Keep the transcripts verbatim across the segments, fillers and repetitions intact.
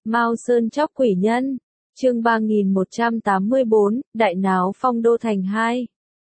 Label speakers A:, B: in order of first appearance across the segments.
A: Mao Sơn chóc quỷ nhân, chương ba nghìn một trăm tám mươi bốn, Đại náo phong đô thành hai.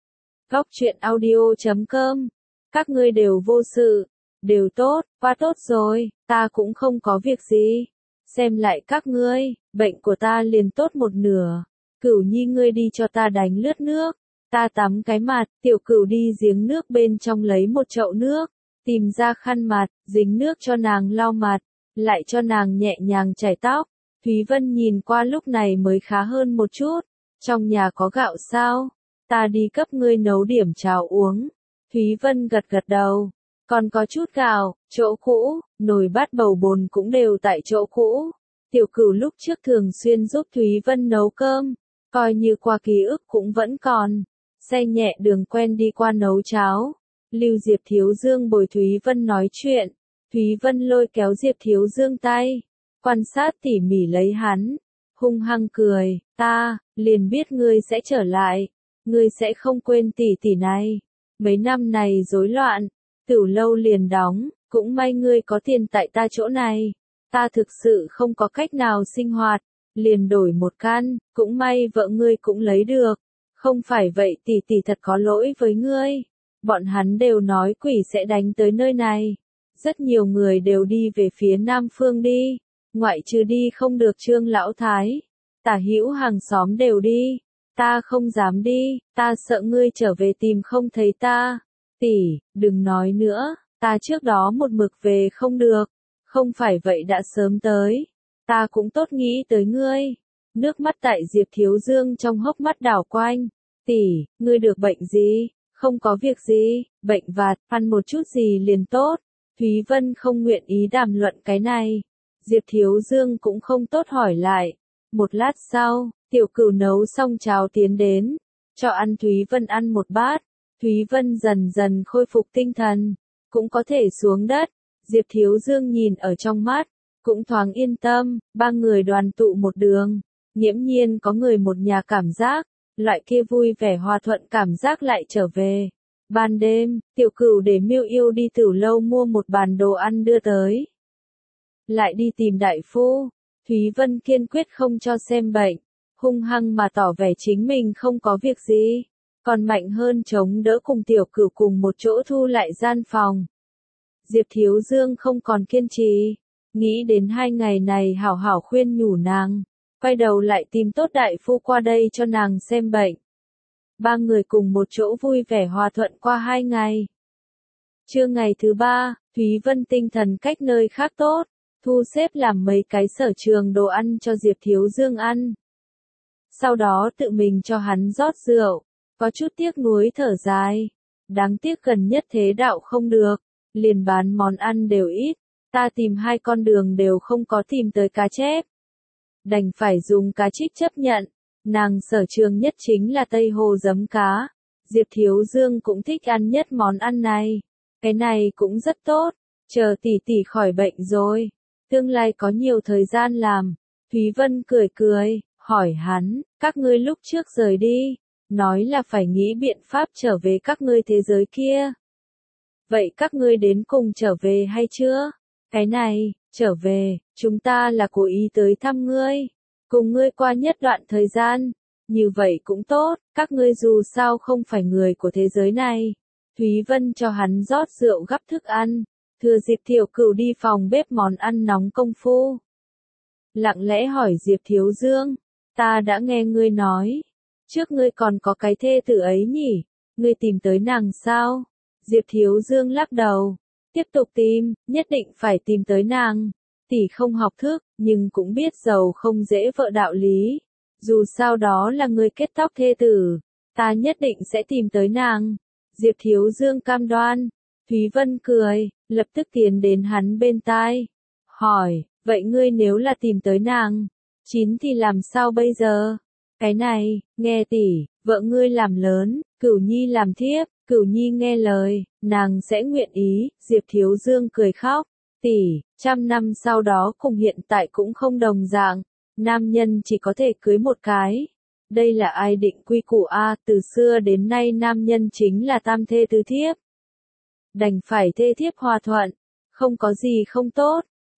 A: Góc truyện audio chấm com. Các ngươi đều vô sự, đều tốt, quá tốt rồi, ta cũng không có việc gì. Xem lại các ngươi, bệnh của ta liền tốt một nửa. Cửu Nhi ngươi đi cho ta đánh lướt nước, ta tắm cái mặt. Tiểu Cửu đi giếng nước bên trong lấy một chậu nước, tìm ra khăn mặt, dính nước cho nàng lau mặt, lại cho nàng nhẹ nhàng chải tóc. Thúy Vân nhìn qua lúc này mới khá hơn một chút. Trong nhà có gạo sao? Ta đi cấp ngươi nấu điểm cháo uống. Thúy Vân gật gật đầu. Còn có chút gạo, chỗ cũ, nồi bát bầu bồn cũng đều tại chỗ cũ. Tiểu Cửu lúc trước thường xuyên giúp Thúy Vân nấu cơm, coi như qua ký ức cũng vẫn còn. Xe nhẹ đường quen đi qua nấu cháo. Lưu Diệp Thiếu Dương bồi Thúy Vân nói chuyện. Thúy Vân lôi kéo Diệp Thiếu Dương tay, quan sát tỉ mỉ lấy hắn, hung hăng cười, ta, liền biết ngươi sẽ trở lại, ngươi sẽ không quên tỷ tỷ này. Mấy năm này rối loạn, Tửu lâu liền đóng, cũng may ngươi có tiền tại ta chỗ này, ta thực sự không có cách nào sinh hoạt, liền đổi một căn, cũng may vợ ngươi cũng lấy được, không phải vậy tỷ tỷ thật có lỗi với ngươi. Bọn hắn đều nói quỷ sẽ đánh tới nơi này. Rất nhiều người đều đi về phía Nam Phương đi, ngoại trừ đi không được Trương Lão Thái. Tả hữu hàng xóm đều đi, ta không dám đi, ta sợ ngươi trở về tìm không thấy ta. Tỷ, đừng nói nữa, ta trước đó một mực về không được, không phải vậy đã sớm tới, ta cũng tốt nghĩ tới ngươi. Nước mắt tại Diệp Thiếu Dương trong hốc mắt đảo quanh. Tỷ, ngươi được bệnh gì? Không có việc gì, bệnh vặt, ăn một chút gì liền tốt. Thúy Vân không nguyện ý đàm luận cái này. Diệp Thiếu Dương cũng không tốt hỏi lại. Một lát sau, Tiểu Cửu nấu xong cháo tiến đến, cho ăn Thúy Vân ăn một bát. Thúy Vân dần dần khôi phục tinh thần, cũng có thể xuống đất. Diệp Thiếu Dương nhìn ở trong mắt, cũng thoáng yên tâm. Ba người đoàn tụ một đường, nghiễm nhiên có người một nhà cảm giác, loại kia vui vẻ hòa thuận cảm giác lại trở về. Ban đêm, Tiểu Cửu để Miêu Yêu đi Tửu lâu mua một bàn đồ ăn đưa tới. Lại đi tìm đại phu. Thúy Vân kiên quyết không cho xem bệnh, hung hăng mà tỏ vẻ chính mình không có việc gì, còn mạnh hơn chống đỡ cùng Tiểu Cửu cùng một chỗ thu lại gian phòng. Diệp Thiếu Dương không còn kiên trì, nghĩ đến hai ngày này hảo hảo khuyên nhủ nàng, quay đầu lại tìm tốt đại phu qua đây cho nàng xem bệnh. Ba người cùng một chỗ vui vẻ hòa thuận qua hai ngày. Trưa ngày thứ ba, Thúy Vân tinh thần cách nơi khác tốt, thu xếp làm mấy cái sở trường đồ ăn cho Diệp Thiếu Dương ăn. Sau đó tự mình cho hắn rót rượu, có chút tiếc nuối thở dài. Đáng tiếc gần nhất thế đạo không được, liền bán món ăn đều ít, ta tìm hai con đường đều không có tìm tới cá chép. Đành phải dùng cá trích chấp nhận. Nàng sở trường nhất chính là Tây Hồ giấm cá. Diệp Thiếu Dương cũng thích ăn nhất món ăn này. Cái này cũng rất tốt. Chờ tỷ tỷ khỏi bệnh rồi, tương lai có nhiều thời gian làm. Thúy Vân cười cười, hỏi hắn, các ngươi lúc trước rời đi, nói là phải nghĩ biện pháp trở về các ngươi thế giới kia. Vậy các ngươi đến cùng trở về hay chưa? Cái này, trở về, chúng ta là cố ý tới thăm ngươi, cùng ngươi qua nhất đoạn thời gian, như vậy cũng tốt, các ngươi dù sao không phải người của thế giới này. Thúy Vân cho hắn rót rượu gắp thức ăn, thừa dịp Tiểu Cửu đi phòng bếp món ăn nóng công phu. Lặng lẽ hỏi Diệp Thiếu Dương, ta đã nghe ngươi nói, trước ngươi còn có cái thê tử ấy nhỉ, ngươi tìm tới nàng sao? Diệp Thiếu Dương lắc đầu, tiếp tục tìm, nhất định phải tìm tới nàng. Tỷ không học thức, nhưng cũng biết giàu không dễ vợ đạo lý. Dù sao đó là người kết tóc thê tử, ta nhất định sẽ tìm tới nàng. Diệp Thiếu Dương cam đoan. Thúy Vân cười, lập tức tiến đến hắn bên tai. Hỏi, vậy ngươi nếu là tìm tới nàng, chín thì làm sao bây giờ? Cái này, nghe tỷ, vợ ngươi làm lớn, Cửu Nhi làm thiếp, Cửu Nhi nghe lời, nàng sẽ nguyện ý. Diệp Thiếu Dương cười khóc. Tỷ, trăm năm sau đó cùng hiện tại cũng không đồng dạng, nam nhân chỉ có thể cưới một cái. Đây là ai định quy củ a? Từ xưa đến nay nam nhân chính là tam thê tứ thiếp. Đành phải thê thiếp hòa thuận, không có gì không tốt.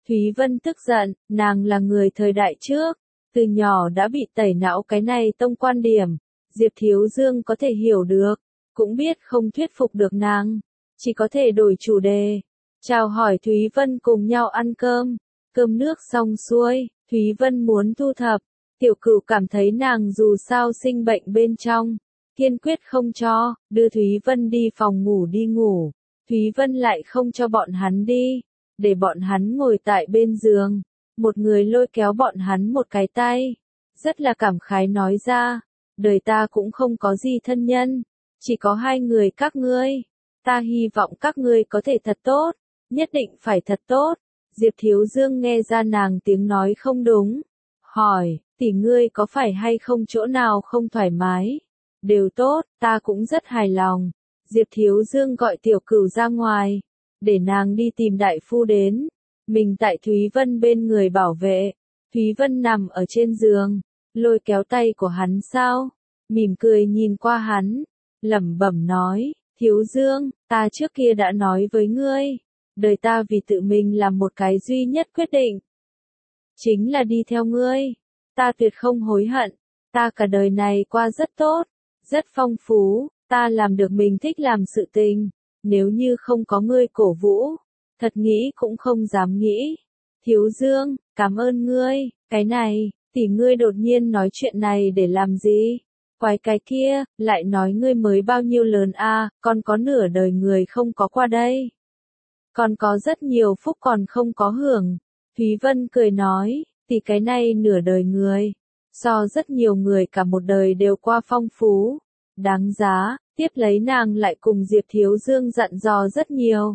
A: Thúy Vân tức giận, nàng là người thời đại trước, từ nhỏ đã bị tẩy não cái này tông quan điểm, Diệp Thiếu Dương có thể hiểu được, cũng biết không thuyết phục được nàng, chỉ có thể đổi chủ đề, chào hỏi Thúy Vân cùng nhau ăn cơm, cơm nước xong xuôi, Thúy Vân muốn thu thập, Tiểu Cửu cảm thấy nàng dù sao sinh bệnh bên trong, kiên quyết không cho, đưa Thúy Vân đi phòng ngủ đi ngủ, Thúy Vân lại không cho bọn hắn đi, để bọn hắn ngồi tại bên giường, một người lôi kéo bọn hắn một cái tay, rất là cảm khái nói ra, đời ta cũng không có gì thân nhân, chỉ có hai người các ngươi, ta hy vọng các ngươi có thể thật tốt, nhất định phải thật tốt. Diệp Thiếu Dương nghe ra nàng tiếng nói không đúng, hỏi, tỷ ngươi có phải hay không chỗ nào không thoải mái? Đều tốt, ta cũng rất hài lòng. Diệp Thiếu Dương gọi Tiểu Cửu ra ngoài, để nàng đi tìm đại phu đến, mình tại Thúy Vân bên người bảo vệ. Thúy Vân nằm ở trên giường, lôi kéo tay của hắn sao, mỉm cười nhìn qua hắn, lẩm bẩm nói, Thiếu Dương, ta trước kia đã nói với ngươi, đời ta vì tự mình làm một cái duy nhất quyết định, chính là đi theo ngươi, ta tuyệt không hối hận, ta cả đời này qua rất tốt, rất phong phú, ta làm được mình thích làm sự tình, nếu như không có ngươi cổ vũ, thật nghĩ cũng không dám nghĩ. Thiếu Dương, cảm ơn ngươi, cái này, tỷ ngươi đột nhiên nói chuyện này để làm gì? Quái cái kia, lại nói ngươi mới bao nhiêu lớn a, còn có nửa đời người không có qua đây. Còn có rất nhiều phúc còn không có hưởng. Thúy Vân cười nói, tỷ cái này nửa đời người, so rất nhiều người cả một đời đều qua phong phú, đáng giá, tiếp lấy nàng lại cùng Diệp Thiếu Dương dặn dò rất nhiều.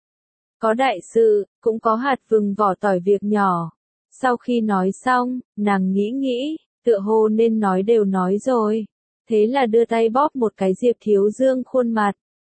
A: Có đại sự, cũng có hạt vừng vỏ tỏi việc nhỏ. Sau khi nói xong, nàng nghĩ nghĩ, tựa hồ nên nói đều nói rồi. Thế là đưa tay bóp một cái Diệp Thiếu Dương khuôn mặt.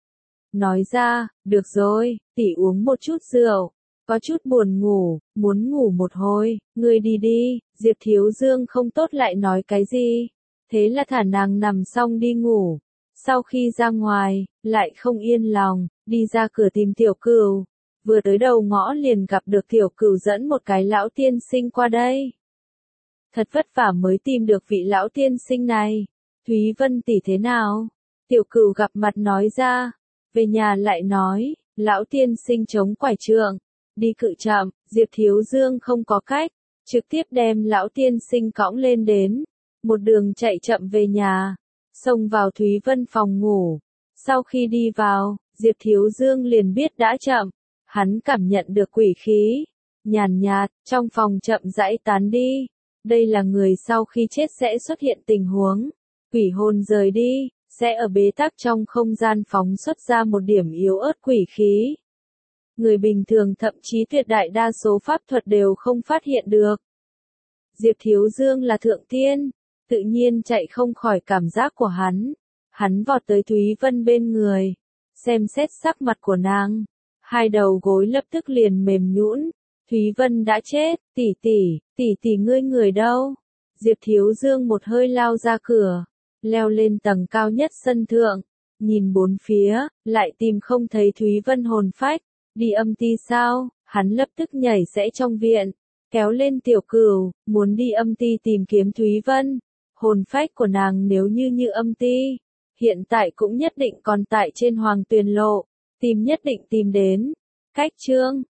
A: Nói ra, được rồi, tỷ uống một chút rượu. Có chút buồn ngủ, muốn ngủ một hồi, ngươi đi đi. Diệp Thiếu Dương không tốt lại nói cái gì. Thế là thả nàng nằm xong đi ngủ. Sau khi ra ngoài, lại không yên lòng, đi ra cửa tìm Tiểu Cửu. Vừa tới đầu ngõ liền gặp được Tiểu Cửu dẫn một cái lão tiên sinh qua đây. Thật vất vả mới tìm được vị lão tiên sinh này. Thúy Vân tỷ thế nào? Tiểu Cửu gặp mặt nói ra. Về nhà lại nói, lão tiên sinh chống quải trượng. Đi cự chậm, Diệp Thiếu Dương không có cách. Trực tiếp đem lão tiên sinh cõng lên đến. Một đường chạy chậm về nhà. Xông vào Thúy Vân phòng ngủ. Sau khi đi vào, Diệp Thiếu Dương liền biết đã chậm. Hắn cảm nhận được quỷ khí. Nhàn nhạt, trong phòng chậm rãi tán đi. Đây là người sau khi chết sẽ xuất hiện tình huống. Quỷ hồn rời đi, sẽ ở bế tắc trong không gian phóng xuất ra một điểm yếu ớt quỷ khí. Người bình thường thậm chí tuyệt đại đa số pháp thuật đều không phát hiện được. Diệp Thiếu Dương là thượng tiên, tự nhiên chạy không khỏi cảm giác của hắn. Hắn vọt tới Thúy Vân bên người, xem xét sắc mặt của nàng. Hai đầu gối lập tức liền mềm nhũn. Thúy Vân đã chết, tỷ tỷ, tỷ tỷ ngươi người đâu? Diệp Thiếu Dương một hơi lao ra cửa, leo lên tầng cao nhất sân thượng, nhìn bốn phía, lại tìm không thấy Thúy Vân hồn phách, đi âm ti sao? Hắn lập tức nhảy sẽ trong viện, kéo lên Tiểu Cửu, muốn đi âm ti tìm kiếm Thúy Vân. Hồn phách của nàng nếu như như âm ti, hiện tại cũng nhất định còn tại trên Hoàng Tuyền Lộ, tìm nhất định tìm đến. Cách chương